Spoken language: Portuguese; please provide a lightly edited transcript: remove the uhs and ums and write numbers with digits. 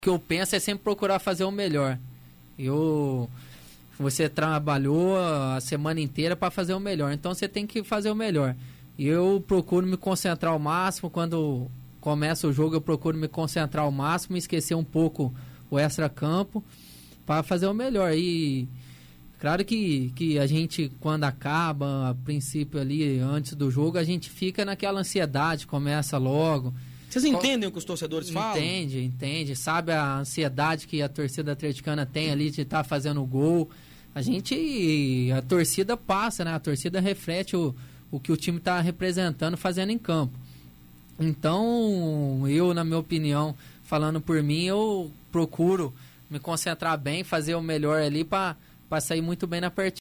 que eu penso é sempre procurar fazer o melhor. Você trabalhou a semana inteira para fazer o melhor, então você tem que fazer o melhor. E eu procuro me concentrar ao máximo. Quando começa o jogo, eu procuro me concentrar ao máximo, esquecer um pouco o extra-campo para fazer o melhor. E claro que a gente, quando acaba, a princípio ali, antes do jogo, a gente fica naquela ansiedade, começa logo. Vocês entendem o que os torcedores falam? Entende. Sabe a ansiedade que a torcida atleticana tem ali de estar fazendo o gol. A torcida passa, né? A torcida reflete o que o time está representando, fazendo em campo. Então, na minha opinião, falando por mim, eu procuro me concentrar bem, fazer o melhor ali para sair muito bem na partida.